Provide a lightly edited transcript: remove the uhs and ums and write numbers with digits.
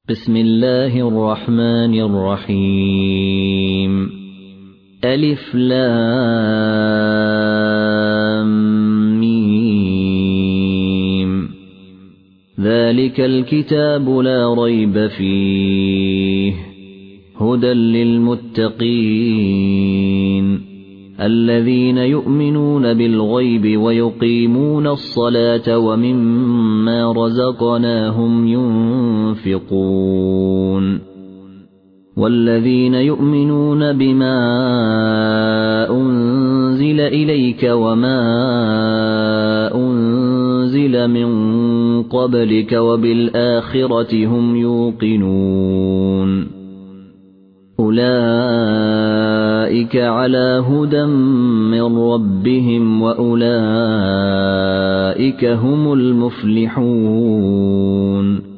بسم الله الرحمن الرحيم ألف لام ميم ذلك الكتاب لا ريب فيه هدى للمتقين الذين يؤمنون بالغيب ويقيمون الصلاة ومما رزقناهم ينفقون والذين يؤمنون بما أنزل إليك وما أنزل من قبلك وبالآخرة هم يوقنون أولئك على هدى من ربهم وأولئك هم المفلحون